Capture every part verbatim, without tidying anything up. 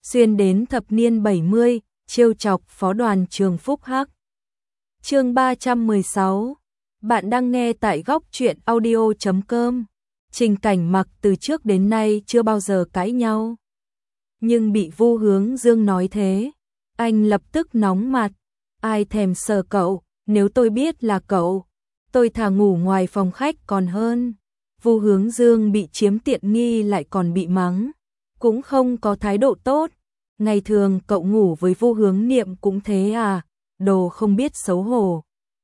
xuyên đến thập niên bảy mươi, trêu chọc phó đoàn trường Phúc Hắc. Chương ba trăm mười sáu. Bạn đang nghe tại góc truyện audio chấm com. Trình Cảnh Mặc từ trước đến nay chưa bao giờ cãi nhau, nhưng bị Vu Hướng Dương nói thế, anh lập tức nóng mặt. Ai thèm sờ cậu, nếu tôi biết là cậu, tôi thà ngủ ngoài phòng khách còn hơn. Vu Hướng Dương bị chiếm tiện nghi lại còn bị mắng, cũng không có thái độ tốt. Ngày thường cậu ngủ với Vu Hướng Niệm cũng thế à, đồ không biết xấu hổ.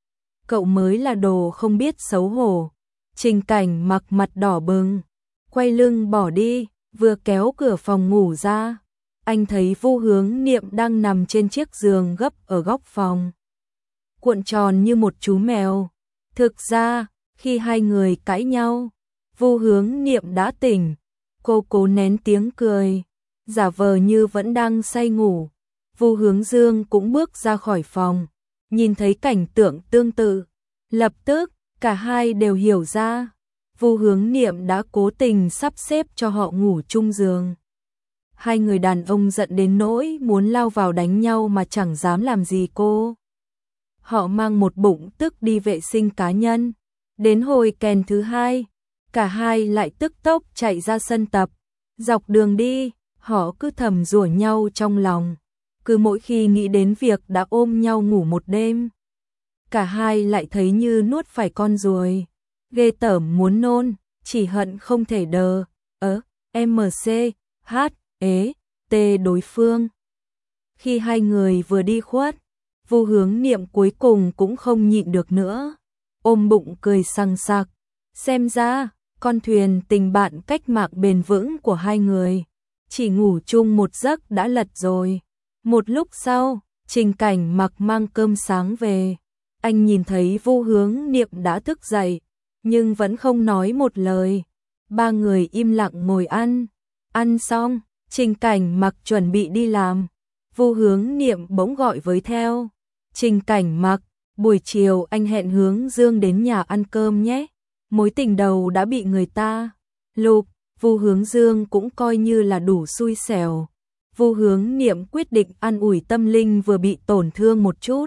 Cậu mới là đồ không biết xấu hổ. Trình Cảnh Mặc mặt đỏ bừng, quay lưng bỏ đi, vừa kéo cửa phòng ngủ ra, anh thấy Vu Hướng Niệm đang nằm trên chiếc giường gấp ở góc phòng, cuộn tròn như một chú mèo. Thực ra, khi hai người cãi nhau, Vu Hướng Niệm đã tỉnh, cô cố nén tiếng cười, giả vờ như vẫn đang say ngủ. Vu Hướng Dương cũng bước ra khỏi phòng, nhìn thấy cảnh tượng tương tự, lập tức cả hai đều hiểu ra, Vu Hướng Niệm đã cố tình sắp xếp cho họ ngủ chung giường. Hai người đàn ông giận đến nỗi muốn lao vào đánh nhau mà chẳng dám làm gì cô. Họ mang một bụng tức đi vệ sinh cá nhân. Đến hồi kèn thứ hai, cả hai lại tức tốc chạy ra sân tập. Dọc đường đi, họ cứ thầm rủa nhau trong lòng. Cứ mỗi khi nghĩ đến việc đã ôm nhau ngủ một đêm, cả hai lại thấy như nuốt phải con ruồi. Ghê tởm muốn nôn, chỉ hận không thể đờ, ớ, em xê, hát, ế, tê đối phương. Khi hai người vừa đi khuất, Vu Hướng Niệm cuối cùng cũng không nhịn được nữa, ôm bụng cười sằng sặc. Xem ra, con thuyền tình bạn cách mạng bền vững của hai người, chỉ ngủ chung một giấc đã lật rồi. Một lúc sau, Trình Cảnh Mặc mang cơm sáng về. Anh nhìn thấy Vu Hướng Niệm đã thức dậy, nhưng vẫn không nói một lời. Ba người im lặng ngồi ăn. Ăn xong, Trình Cảnh Mặc chuẩn bị đi làm. Vu Hướng Niệm bỗng gọi với theo. Trình Cảnh Mặc, buổi chiều anh hẹn Hướng Dương đến nhà ăn cơm nhé. Mối tình đầu đã bị người ta lụp. Vu Hướng Dương cũng coi như là đủ xui xẻo. Vu Hướng Niệm quyết định an ủi tâm linh vừa bị tổn thương một chút.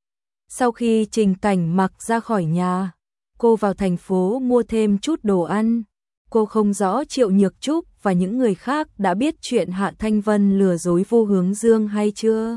Sau khi Trình Cảnh Mặc ra khỏi nhà, cô vào thành phố mua thêm chút đồ ăn. Cô không rõ Triệu Nhược Trúc và những người khác đã biết chuyện Hạ Thanh Vân lừa dối Vu Hướng Dương hay chưa.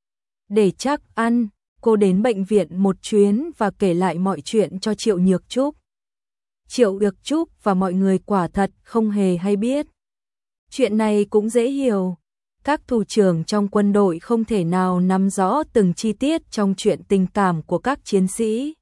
Để chắc ăn, cô đến bệnh viện một chuyến và kể lại mọi chuyện cho Triệu Nhược Trúc. Triệu Nhược Trúc và mọi người quả thật không hề hay biết. Chuyện này cũng dễ hiểu. Các thủ trưởng trong quân đội không thể nào nắm rõ từng chi tiết trong chuyện tình cảm của các chiến sĩ.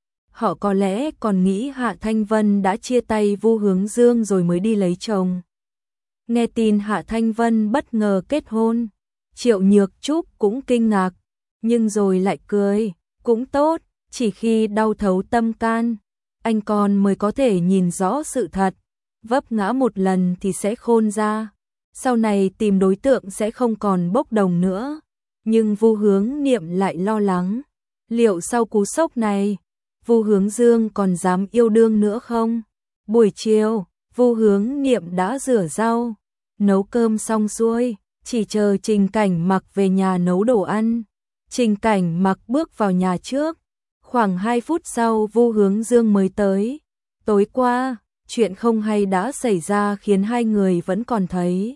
Họ có lẽ còn nghĩ Hạ Thanh Vân đã chia tay Vu Hướng Dương rồi mới đi lấy chồng. Nghe tin Hạ Thanh Vân bất ngờ kết hôn, Triệu Nhược Trúc cũng kinh ngạc, nhưng rồi lại cười. Cũng tốt, chỉ khi đau thấu tâm can, anh con mới có thể nhìn rõ sự thật. Vấp ngã một lần thì sẽ khôn ra, sau này tìm đối tượng sẽ không còn bốc đồng nữa. Nhưng Vu Hướng Niệm lại lo lắng, liệu sau cú sốc này, Vu Hướng Dương còn dám yêu đương nữa không? Buổi chiều, Vu Hướng Niệm đã rửa rau, nấu cơm xong xuôi, chỉ chờ Trình Cảnh Mặc về nhà nấu đồ ăn. Trình Cảnh Mặc bước vào nhà trước, khoảng hai phút sau Vu Hướng Dương mới tới. Tối qua, chuyện không hay đã xảy ra khiến hai người vẫn còn thấy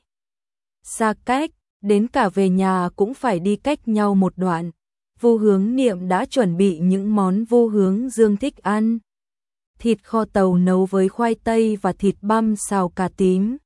xa cách, đến cả về nhà cũng phải đi cách nhau một đoạn. Vu Hướng Niệm đã chuẩn bị những món Vu Hướng Dương thích ăn. Thịt kho tàu nấu với khoai tây và thịt băm xào cà tím.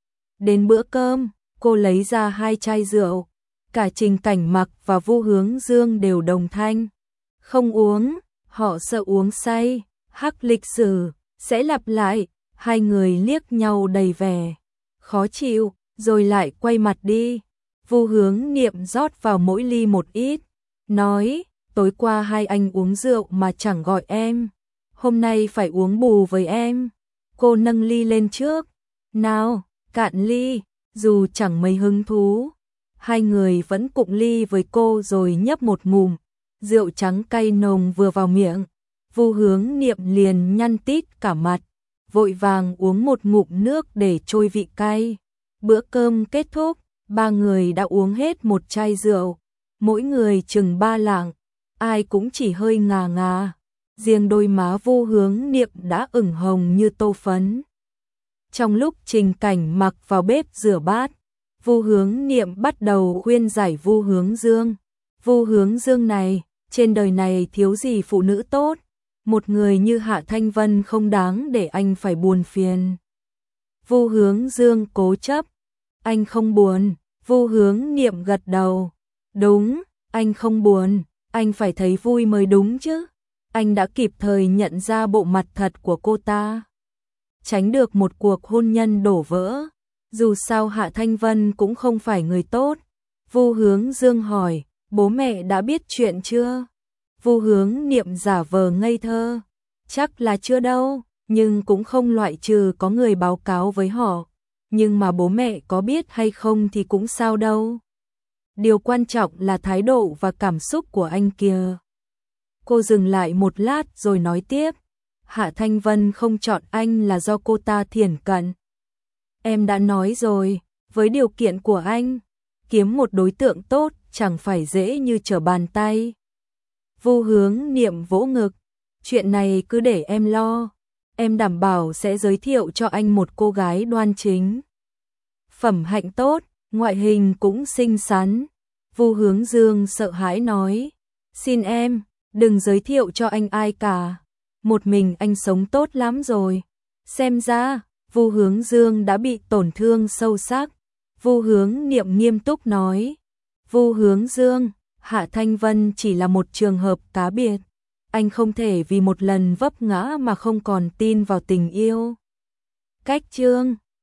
Đến bữa cơm, cô lấy ra hai chai rượu. Cả Trình Cảnh Mặc và Vu Hướng Dương đều đồng thanh không uống, họ sợ uống say. Hắc lịch sử sẽ lặp lại. Hai người liếc nhau đầy vẻ khó chịu, rồi lại quay mặt đi. Vu Hướng Niệm rót vào mỗi ly một ít, nói, tối qua hai anh uống rượu mà chẳng gọi em, hôm nay phải uống bù với em. Cô nâng ly lên trước, nào, cạn ly. Dù chẳng mấy hứng thú, hai người vẫn cụng ly với cô rồi nhấp một ngụm. Rượu trắng cay nồng vừa vào miệng, Vu Hướng Niệm liền nhăn tít cả mặt, vội vàng uống một ngụm nước để trôi vị cay. Bữa cơm kết thúc, Ba người đã uống hết một chai rượu, mỗi người chừng ba lạng, ai cũng chỉ hơi ngà ngà. Riêng đôi má Vu Hướng Niệm đã ửng hồng như tô phấn. Trong lúc Trình Cảnh Mặc vào bếp rửa bát, Vu Hướng Niệm bắt đầu khuyên giải Vu Hướng Dương. Vu Hướng Dương này, trên đời này thiếu gì phụ nữ tốt, một người như Hạ Thanh Vân không đáng để anh phải buồn phiền. Vu Hướng Dương cố chấp, anh không buồn. Vu Hướng Niệm gật đầu, đúng, anh không buồn, anh phải thấy vui mới đúng chứ. Anh đã kịp thời nhận ra bộ mặt thật của cô ta, tránh được một cuộc hôn nhân đổ vỡ. Dù sao Hạ Thanh Vân cũng không phải người tốt. Vu Hướng Dương hỏi, bố mẹ đã biết chuyện chưa? Vu Hướng Niệm giả vờ ngây thơ, chắc là chưa đâu, nhưng cũng không loại trừ có người báo cáo với họ. Nhưng mà bố mẹ có biết hay không thì cũng sao đâu. Điều quan trọng là thái độ và cảm xúc của anh kìa. Cô dừng lại một lát rồi nói tiếp, Hạ Thanh Vân không chọn anh là do cô ta thiển cận. Em đã nói rồi, với điều kiện của anh, kiếm một đối tượng tốt chẳng phải dễ như trở bàn tay. Vu Hướng Niệm vỗ ngực, chuyện này cứ để em lo, em đảm bảo sẽ giới thiệu cho anh một cô gái đoan chính, phẩm hạnh tốt, ngoại hình cũng xinh xắn. Vu Hướng Dương sợ hãi nói, xin em, đừng giới thiệu cho anh ai cả, một mình anh sống tốt lắm rồi. Xem ra, Vu Hướng Dương đã bị tổn thương sâu sắc. Vu Hướng Niệm nghiêm túc nói, Vu Hướng Dương, Hạ Thanh Vân chỉ là một trường hợp cá biệt, anh không thể vì một lần vấp ngã mà không còn tin vào tình yêu. Cách chương